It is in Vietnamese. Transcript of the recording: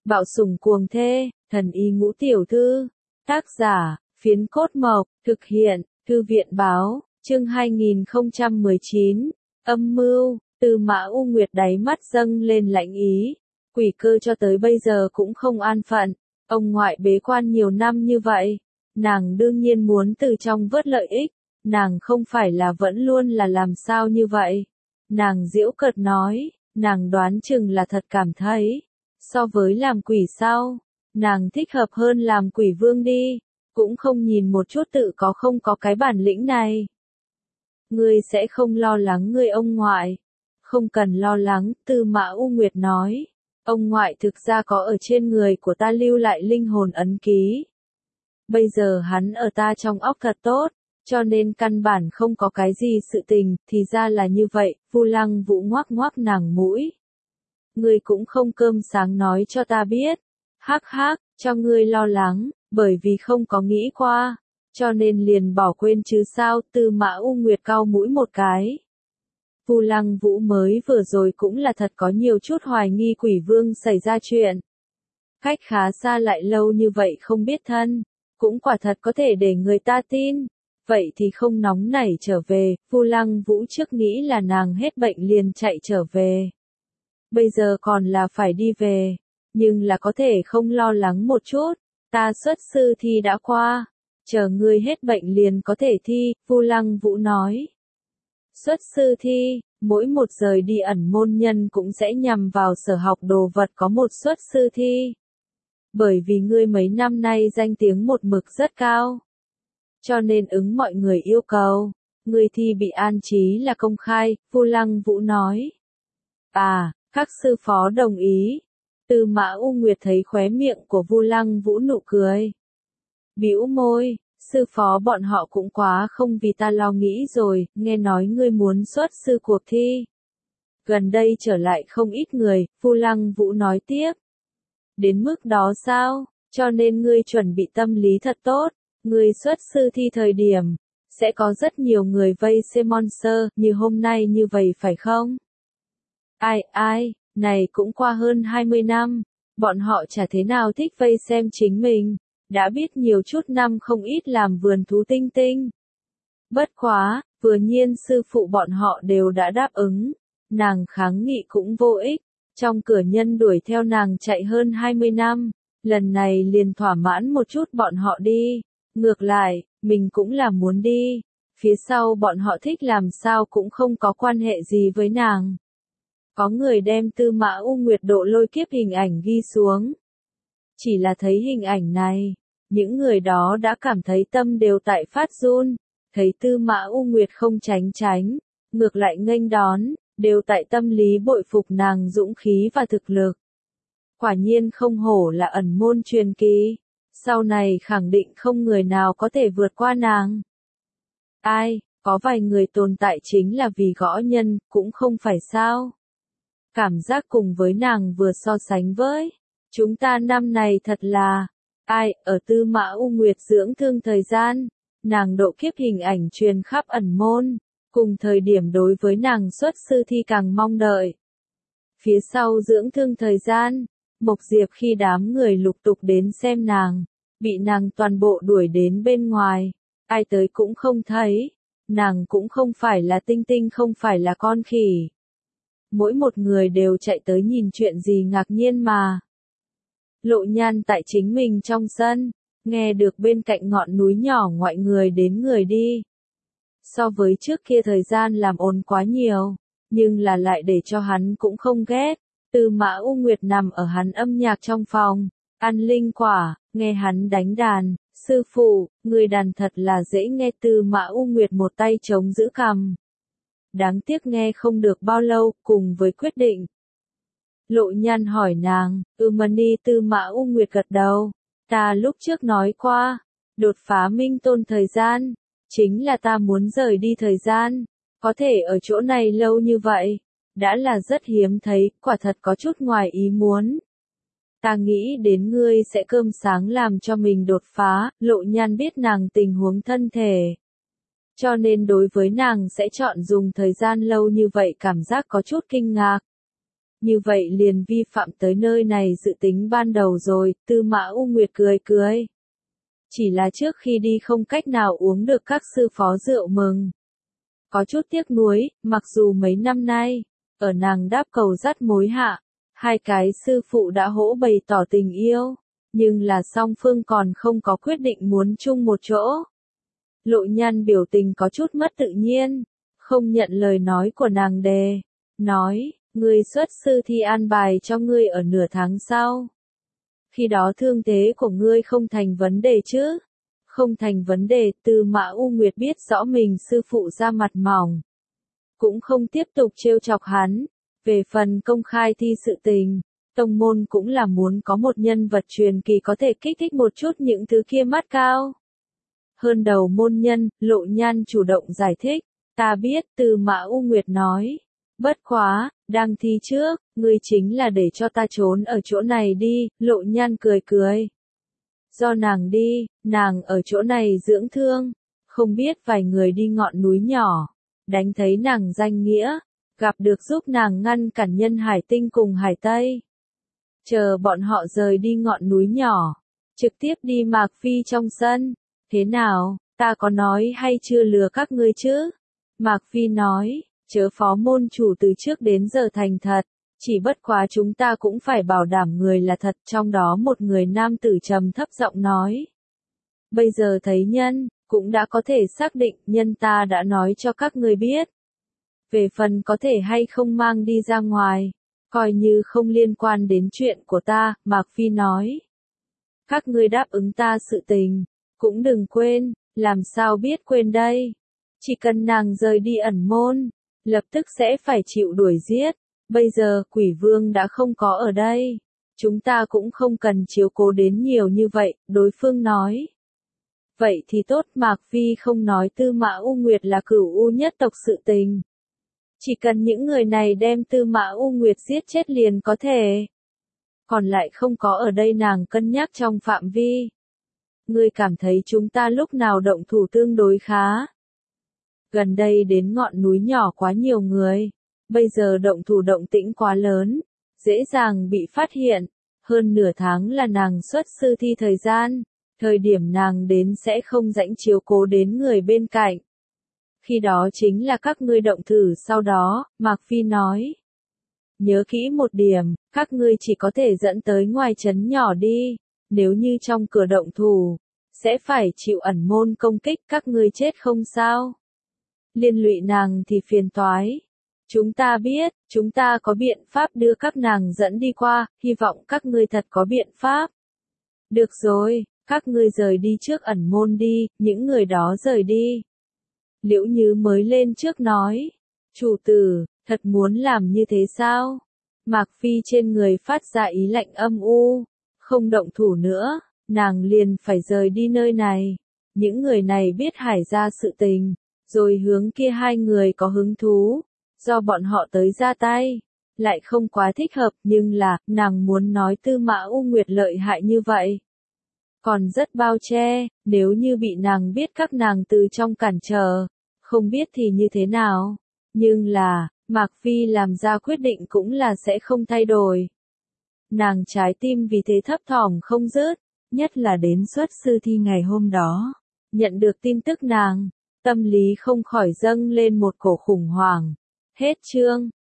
Bạo sủng cuồng thê, thần y ngũ tiểu thư. Tác giả, Phiến Cốt Mộc, thực hiện, Thư viện báo, chương 2019, âm mưu, Tư Mã U Nguyệt đáy mắt dâng lên lạnh ý. Quỷ Cơ cho tới bây giờ cũng không an phận, ông ngoại bế quan nhiều năm như vậy, nàng đương nhiên muốn từ trong vớt lợi ích, nàng không phải là vẫn luôn là làm sao như vậy. Nàng giễu cợt nói, nàng đoán chừng là thật cảm thấy, so với làm quỷ sao, nàng thích hợp hơn làm quỷ vương đi, cũng không nhìn một chút tự có không có cái bản lĩnh này. Ngươi sẽ không lo lắng ngươi ông ngoại. Không cần lo lắng, Tư Mã U Nguyệt nói. Ông ngoại thực ra có ở trên người của ta lưu lại linh hồn ấn ký. Bây giờ hắn ở ta trong óc thật tốt, cho nên căn bản không có cái gì sự tình, thì ra là như vậy, Vu Lăng Vũ ngoác ngoác nàng mũi. Ngươi cũng không cơm sáng nói cho ta biết. Hắc hắc, cho ngươi lo lắng, bởi vì không có nghĩ qua, cho nên liền bỏ quên chứ sao, Tư Mã U Nguyệt cau mũi một cái. Vu Lăng Vũ mới vừa rồi cũng là thật có nhiều chút hoài nghi quỷ vương xảy ra chuyện. Cách khá xa lại lâu như vậy không biết thân, cũng quả thật có thể để người ta tin. Vậy thì không nóng nảy trở về, Vu Lăng Vũ trước nghĩ là nàng hết bệnh liền chạy trở về. Bây giờ còn là phải đi về, nhưng là có thể không lo lắng một chút, ta xuất sư thi đã qua, chờ ngươi hết bệnh liền có thể thi, Vu Lăng Vũ nói. Xuất sư thi, mỗi một rời đi ẩn môn nhân cũng sẽ nhằm vào sở học đồ vật có một xuất sư thi. Bởi vì ngươi mấy năm nay danh tiếng một mực rất cao, cho nên ứng mọi người yêu cầu, ngươi thi bị an trí là công khai, Vu Lăng Vũ nói. À, các sư phó đồng ý. Tư Mã U Nguyệt thấy khóe miệng của Vu Lăng Vũ nụ cười. Bĩu môi, sư phó bọn họ cũng quá không vì ta lo nghĩ rồi, nghe nói ngươi muốn xuất sư cuộc thi. Gần đây trở lại không ít người, Vu Lăng Vũ nói tiếp. Đến mức đó sao, cho nên ngươi chuẩn bị tâm lý thật tốt, ngươi xuất sư thi thời điểm, sẽ có rất nhiều người vây xem monster, như hôm nay như vậy phải không? Ai, này cũng qua hơn 20 năm, bọn họ chả thế nào thích vây xem chính mình, đã biết nhiều chút năm không ít làm vườn thú tinh tinh. Bất quá, vừa nhiên sư phụ bọn họ đều đã đáp ứng, nàng kháng nghị cũng vô ích, trong cửa nhân đuổi theo nàng chạy hơn 20 năm, lần này liền thỏa mãn một chút bọn họ đi, ngược lại, mình cũng là muốn đi, phía sau bọn họ thích làm sao cũng không có quan hệ gì với nàng. Có người đem Tư Mã U Nguyệt độ lôi kiếp hình ảnh ghi xuống. Chỉ là thấy hình ảnh này, những người đó đã cảm thấy tâm đều tại phát run, thấy Tư Mã U Nguyệt không tránh, ngược lại nghênh đón, đều tại tâm lý bội phục nàng dũng khí và thực lực. Quả nhiên không hổ là ẩn môn truyền kỳ, sau này khẳng định không người nào có thể vượt qua nàng. Ai, có vài người tồn tại chính là vì gõ nhân, cũng không phải sao. Cảm giác cùng với nàng vừa so sánh với, chúng ta năm này thật là, ở Tư Mã U Nguyệt dưỡng thương thời gian, nàng độ kiếp hình ảnh truyền khắp ẩn môn, cùng thời điểm đối với nàng xuất sư thi càng mong đợi. Phía sau dưỡng thương thời gian, Mộc Diệp khi đám người lục tục đến xem nàng, bị nàng toàn bộ đuổi đến bên ngoài, ai tới cũng không thấy, nàng cũng không phải là tinh tinh không phải là con khỉ. Mỗi một người đều chạy tới nhìn chuyện gì ngạc nhiên mà. Lộ Nhan tại chính mình trong sân, nghe được bên cạnh ngọn núi nhỏ ngoại người đến người đi. So với trước kia thời gian làm ồn quá nhiều, nhưng là lại để cho hắn cũng không ghét. Tư Mã U Nguyệt nằm ở hắn âm nhạc trong phòng, ăn linh quả, nghe hắn đánh đàn, sư phụ, người đàn thật là dễ nghe. Tư Mã U Nguyệt một tay chống giữ cằm. Đáng tiếc nghe không được bao lâu, cùng với quyết định. Lộ Nhan hỏi nàng, Mani. Tư Mã U Nguyệt gật đầu, ta lúc trước nói qua, đột phá minh tôn thời gian, chính là ta muốn rời đi thời gian, có thể ở chỗ này lâu như vậy, đã là rất hiếm thấy, quả thật có chút ngoài ý muốn. Ta nghĩ đến ngươi sẽ cơm sáng làm cho mình đột phá, Lộ Nhan biết nàng tình huống thân thể. Cho nên đối với nàng sẽ chọn dùng thời gian lâu như vậy cảm giác có chút kinh ngạc. như vậy liền vi phạm tới nơi này dự tính ban đầu rồi, Tư Mã U Nguyệt cười cười. Chỉ là trước khi đi không cách nào uống được các sư phó rượu mừng. Có chút tiếc nuối, mặc dù mấy năm nay, ở nàng đáp cầu dắt mối hạ, hai cái sư phụ đã hỗ bày tỏ tình yêu, nhưng là song phương còn không có quyết định muốn chung một chỗ. Lộ Nhan biểu tình có chút mất tự nhiên, không nhận lời nói của nàng đề, nói, ngươi xuất sư thi an bài cho ngươi ở nửa tháng sau. Khi đó thương thế của ngươi không thành vấn đề chứ? Không thành vấn đề, Tư Mã U Nguyệt biết rõ mình sư phụ ra mặt mỏng. Cũng không tiếp tục trêu chọc hắn. Về phần công khai thi sự tình, tông môn cũng là muốn có một nhân vật truyền kỳ có thể kích thích một chút những thứ kia mắt cao. Hơn đầu môn nhân, Lộ Nhan chủ động giải thích, ta biết, Tư Mã U Nguyệt nói. Bất quá, đang thi trước, ngươi chính là để cho ta trốn ở chỗ này đi, Lộ Nhan cười cười. Do nàng đi, nàng ở chỗ này dưỡng thương, không biết vài người đi ngọn núi nhỏ, đánh thấy nàng danh nghĩa, gặp được giúp nàng ngăn cản Nhân Hải Tinh cùng Hải Tây. Chờ bọn họ rời đi ngọn núi nhỏ, trực tiếp đi Mạc Phi trong sân, thế nào, ta có nói hay chưa lừa các ngươi chứ? Mạc Phi nói, chớ phó môn chủ từ trước đến giờ thành thật, chỉ bất quá chúng ta cũng phải bảo đảm người là thật, trong đó một người nam tử trầm thấp giọng nói. Bây giờ thấy nhân, cũng đã có thể xác định nhân ta đã nói cho các ngươi biết. Về phần có thể hay không mang đi ra ngoài, coi như không liên quan đến chuyện của ta, Mạc Phi nói. Các ngươi đáp ứng ta sự tình, cũng đừng quên, làm sao biết quên đây. Chỉ cần nàng rời đi ẩn môn, lập tức sẽ phải chịu đuổi giết. Bây giờ quỷ vương đã không có ở đây. Chúng ta cũng không cần chiếu cố đến nhiều như vậy, đối phương nói. Vậy thì tốt, Mạc Phi không nói Tư Mã U Nguyệt là cửu U nhất tộc sự tình. Chỉ cần những người này đem Tư Mã U Nguyệt giết chết liền có thể. Còn lại không có ở đây nàng cân nhắc trong phạm vi. Ngươi cảm thấy chúng ta lúc nào động thủ tương đối khá. Gần đây đến ngọn núi nhỏ quá nhiều người. Bây giờ động thủ động tĩnh quá lớn. Dễ dàng bị phát hiện. Hơn nửa tháng là nàng xuất sư thi thời gian. Thời điểm nàng đến sẽ không rãnh chiếu cố đến người bên cạnh. Khi đó chính là các ngươi động thử sau đó, Mạc Phi nói. Nhớ kỹ một điểm, các ngươi chỉ có thể dẫn tới ngoài trấn nhỏ đi. Nếu như trong cửa động thủ, sẽ phải chịu ẩn môn công kích, các ngươi chết không sao. Liên lụy nàng thì phiền toái. Chúng ta biết, chúng ta có biện pháp đưa các nàng dẫn đi qua, hy vọng các ngươi thật có biện pháp. Được rồi, các ngươi rời đi trước ẩn môn đi, những người đó rời đi. Liễu Như mới lên trước nói, chủ tử, thật muốn làm như thế sao? Mạc Phi trên người phát ra ý lạnh âm u, không động thủ nữa, nàng liền phải rời đi nơi này. Những người này biết Hải ra sự tình, rồi hướng kia hai người có hứng thú, do bọn họ tới ra tay, lại không quá thích hợp, nhưng là, nàng muốn nói Tư Mã U Nguyệt lợi hại như vậy. Còn rất bao che, nếu như bị nàng biết các nàng từ trong cản trở, không biết thì như thế nào. Nhưng là, Mạc Phi làm ra quyết định cũng là sẽ không thay đổi. Nàng trái tim vì thế thấp thỏm không dứt, nhất là đến xuất sư thi ngày hôm đó. Nhận được tin tức nàng, tâm lý không khỏi dâng lên một cổ khủng hoảng. Hết chương.